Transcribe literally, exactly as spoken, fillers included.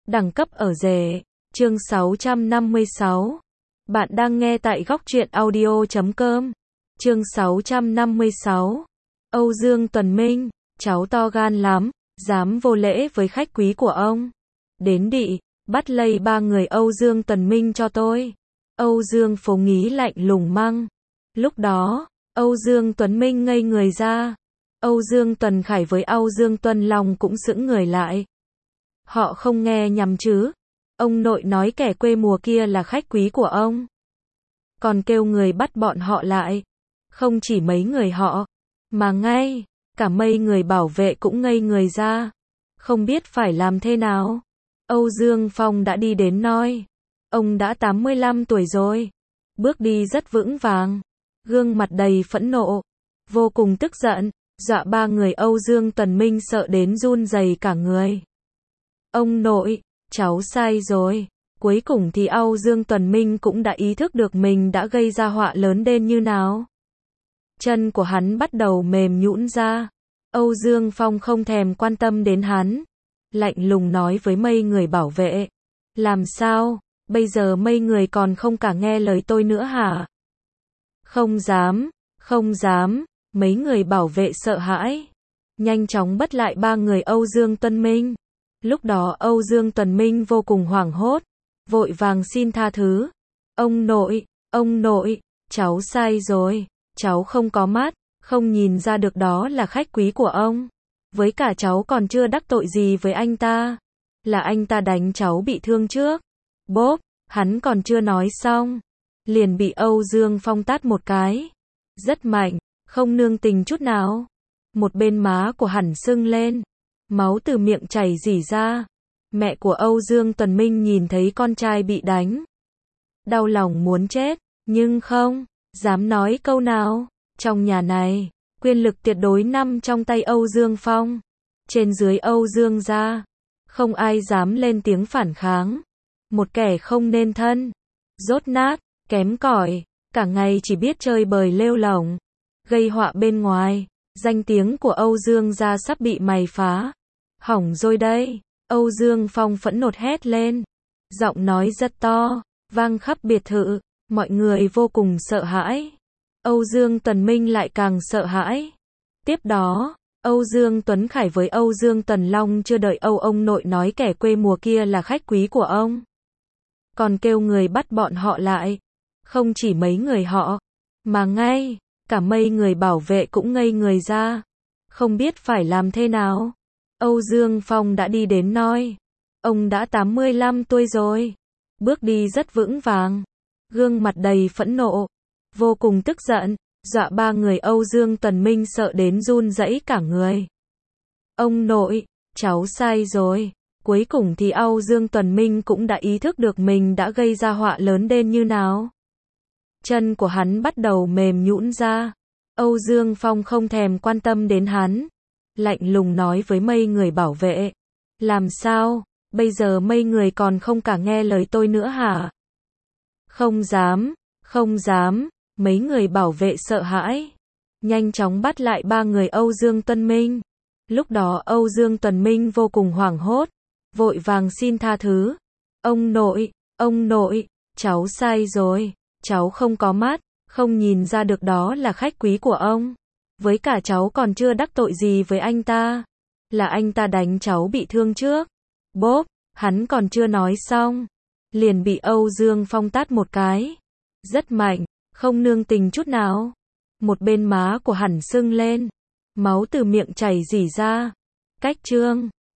Đẳng cấp ở rể. Chương sáu trăm năm mươi sáu. Bạn đang nghe tại góc truyện audio chấm com. Chương sáu trăm năm mươi sáu. Âu Dương Tuần Minh, cháu to gan lắm, dám vô lễ với khách quý của ông. Đến đị, bắt lây ba người Âu Dương Tuần Minh cho tôi. Âu Dương Phố Nghĩ lạnh lùng măng. Lúc đó, Âu Dương Tuấn Minh ngây người ra. Âu Dương Tuần Khải với Âu Dương Tuân Long cũng sững người lại. Họ không nghe nhầm chứ? Ông nội nói kẻ quê mùa kia là khách quý của ông. Còn kêu người bắt bọn họ lại. Không chỉ mấy người họ, mà ngay cả mấy người bảo vệ cũng ngây người ra. Không biết phải làm thế nào. Âu Dương Phong đã đi đến nói. Ông đã tám mươi lăm tuổi rồi. Bước đi rất vững vàng. Gương mặt đầy phẫn nộ. Vô cùng tức giận. Dọa ba người Âu Dương Tuần Minh sợ đến run rẩy cả người. Ông nội, cháu sai rồi. Cuối cùng thì Âu Dương Tuần Minh cũng đã ý thức được mình đã gây ra họa lớn đến như nào. Chân của hắn bắt đầu mềm nhũn ra. Âu Dương Phong không thèm quan tâm đến hắn. Lạnh lùng nói với mấy người bảo vệ. Làm sao, bây giờ mấy người còn không cả nghe lời tôi nữa hả? Không dám, không dám. Mấy người bảo vệ sợ hãi. Nhanh chóng bắt lại ba người Âu Dương Tuần Minh. Lúc đó Âu Dương Tuần Minh vô cùng hoảng hốt. Vội vàng xin tha thứ. Ông nội, ông nội, cháu sai rồi. Cháu không có mắt, không nhìn ra được đó là khách quý của ông. Với cả cháu còn chưa đắc tội gì với anh ta. Là anh ta đánh cháu bị thương trước. Bốp, hắn còn chưa nói xong. Liền bị Âu Dương Phong tát một cái. Rất mạnh, không nương tình chút nào. Một bên má của hắn sưng lên. Máu từ miệng chảy rỉ ra. Mẹ của Âu Dương Tuần Minh nhìn thấy con trai bị đánh. Đau lòng muốn chết, nhưng không dám nói câu nào. Trong nhà này, quyền lực tuyệt đối nằm trong tay Âu Dương Phong. Trên dưới Âu Dương gia, không ai dám lên tiếng phản kháng. Một kẻ không nên thân, dốt nát, kém cỏi, cả ngày chỉ biết chơi bời lêu lổng, gây họa bên ngoài. Danh tiếng của Âu Dương gia sắp bị mày phá. Hỏng rồi đây. Âu Dương Phong phẫn nộ hét lên. Giọng nói rất to, vang khắp biệt thự. Mọi người vô cùng sợ hãi. Âu Dương Tuần Minh lại càng sợ hãi. Tiếp đó, Âu Dương Tuấn Khải với Âu Dương Tuân Long chưa đợi Âu ông nội nói kẻ quê mùa kia là khách quý của ông. Còn kêu người bắt bọn họ lại. Không chỉ mấy người họ, mà ngay cả mấy người bảo vệ cũng ngây người ra. Không biết phải làm thế nào. Âu Dương Phong đã đi đến nói. Ông đã tám mươi lăm tuổi rồi. Bước đi rất vững vàng. Gương mặt đầy phẫn nộ. Vô cùng tức giận. Dọa ba người Âu Dương Tuần Minh sợ đến run rẩy cả người. Ông nội, cháu sai rồi. Cuối cùng thì Âu Dương Tuần Minh cũng đã ý thức được mình đã gây ra họa lớn đến như nào. Chân của hắn bắt đầu mềm nhũn ra. Âu Dương Phong không thèm quan tâm đến hắn. Lạnh lùng nói với mấy người bảo vệ. Làm sao, bây giờ mấy người còn không cả nghe lời tôi nữa hả? Không dám, không dám. Mấy người bảo vệ sợ hãi. Nhanh chóng bắt lại ba người Âu Dương Tuần Minh. Lúc đó Âu Dương Tuần Minh vô cùng hoảng hốt. Vội vàng xin tha thứ. Ông nội, ông nội, cháu sai rồi. Cháu không có mắt, không nhìn ra được đó là khách quý của ông. Với cả cháu còn chưa đắc tội gì với anh ta. Là anh ta đánh cháu bị thương trước. Bốp, hắn còn chưa nói xong. Liền bị Âu Dương Phong tát một cái. Rất mạnh, không nương tình chút nào. Một bên má của hắn sưng lên. Máu từ miệng chảy rỉ ra. Cách chương